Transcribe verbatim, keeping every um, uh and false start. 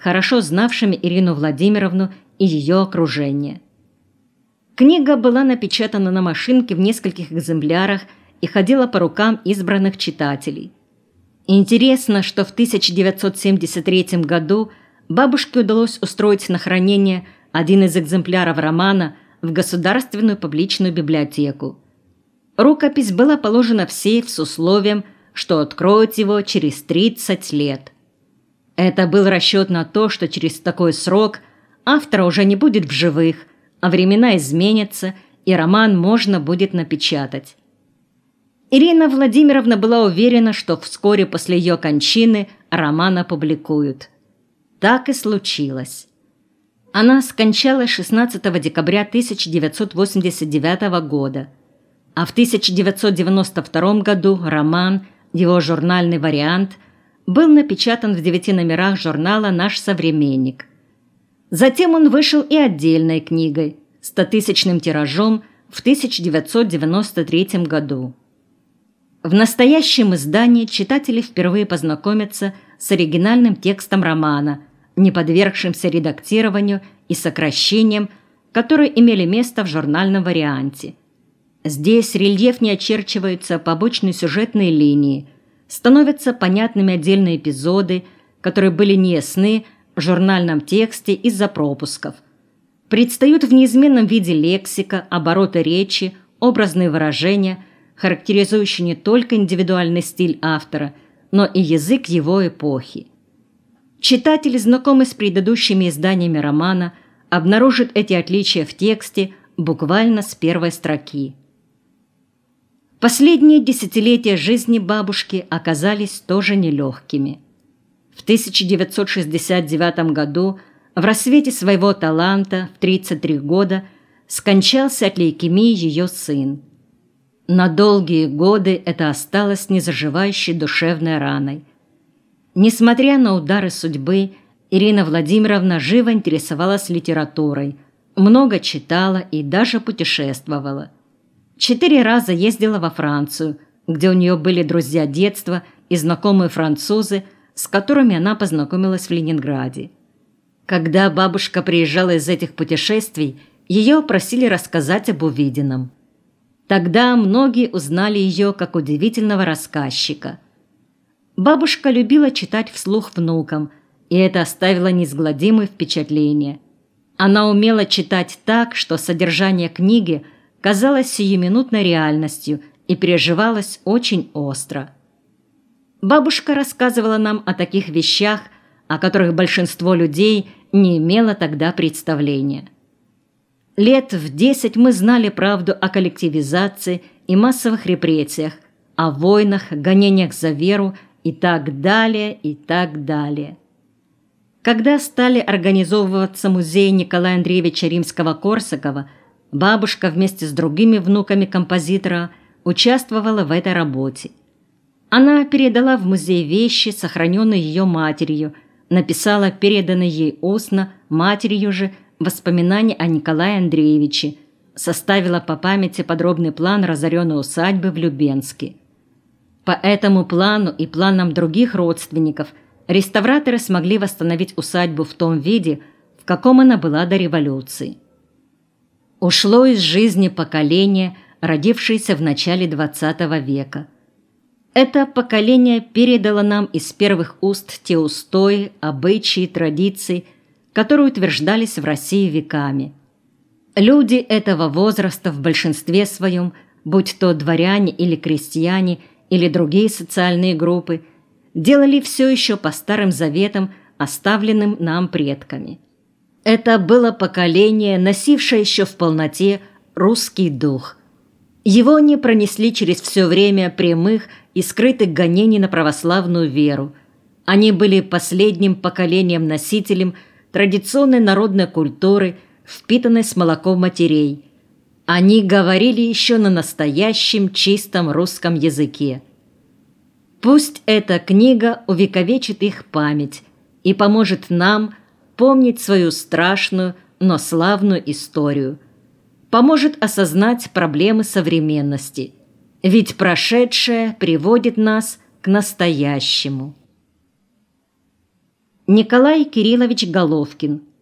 хорошо знавшими Ирину Владимировну и ее окружение. Книга была напечатана на машинке в нескольких экземплярах и ходила по рукам избранных читателей. Интересно, что в тысяча девятьсот семьдесят третьем году бабушке удалось устроить на хранение один из экземпляров романа в Государственную публичную библиотеку. Рукопись была положена в сейф с условием, что откроют его через тридцать лет. Это был расчет на то, что через такой срок автора уже не будет в живых, а времена изменятся, и роман можно будет напечатать. Ирина Владимировна была уверена, что вскоре после ее кончины роман опубликуют. Так и случилось. Она скончалась шестнадцатого декабря тысяча девятьсот восемьдесят девятого года, а в тысяча девятьсот девяносто втором году роман, его журнальный вариант, был напечатан в девяти номерах журнала «Наш современник». Затем он вышел и отдельной книгой, стотысячным тиражом в тысяча девятьсот девяносто третьем году. В настоящем издании читатели впервые познакомятся с оригинальным текстом романа, не подвергшимся редактированию и сокращениям, которые имели место в журнальном варианте. Здесь рельефнее очерчиваются побочные сюжетные линии, становятся понятными отдельные эпизоды, которые были неясны в журнальном тексте из-за пропусков. Предстают в неизменном виде лексика, обороты речи, образные выражения, характеризующие не только индивидуальный стиль автора, но и язык его эпохи. Читатель, знакомый с предыдущими изданиями романа, обнаружит эти отличия в тексте буквально с первой строки. Последние десятилетия жизни бабушки оказались тоже нелегкими. В тысяча девятьсот шестьдесят девятом году, в рассвете своего таланта, в тридцать три года, скончался от лейкемии ее сын. На долгие годы это осталось незаживающей душевной раной. Несмотря на удары судьбы, Ирина Владимировна живо интересовалась литературой, много читала и даже путешествовала. Четыре раза ездила во Францию, где у нее были друзья детства и знакомые французы, с которыми она познакомилась в Ленинграде. Когда бабушка приезжала из этих путешествий, ее просили рассказать об увиденном. Тогда многие узнали ее как удивительного рассказчика. Бабушка любила читать вслух внукам, и это оставило неизгладимое впечатление. Она умела читать так, что содержание книги казалось сиюминутной реальностью и переживалось очень остро. Бабушка рассказывала нам о таких вещах, о которых большинство людей не имело тогда представления. Лет в десять мы знали правду о коллективизации и массовых репрессиях, о войнах, гонениях за веру и так далее, и так далее. Когда стали организовываться музеи Николая Андреевича Римского-Корсакова, бабушка вместе с другими внуками композитора участвовала в этой работе. Она передала в музей вещи, сохраненные ее матерью, написала переданные ей устно матерью же воспоминания о Николае Андреевиче, составила по памяти подробный план разоренной усадьбы в Любенске. По этому плану и планам других родственников реставраторы смогли восстановить усадьбу в том виде, в каком она была до революции. Ушло из жизни поколение, родившееся в начале двадцатого века. Это поколение передало нам из первых уст те устои, обычаи, традиции, которые утверждались в России веками. Люди этого возраста в большинстве своем, будь то дворяне или крестьяне, или другие социальные группы, делали все еще по старым заветам, оставленным нам предками. Это было поколение, носившее еще в полноте русский дух. Его не пронесли через все время прямых и скрытых гонений на православную веру. Они были последним поколением-носителем традиционной народной культуры, впитанной с молоком матерей. Они говорили еще на настоящем чистом русском языке. Пусть эта книга увековечит их память и поможет нам помнить свою страшную, но славную историю. Поможет осознать проблемы современности. Ведь прошедшее приводит нас к настоящему. Николай Кириллович Головкин,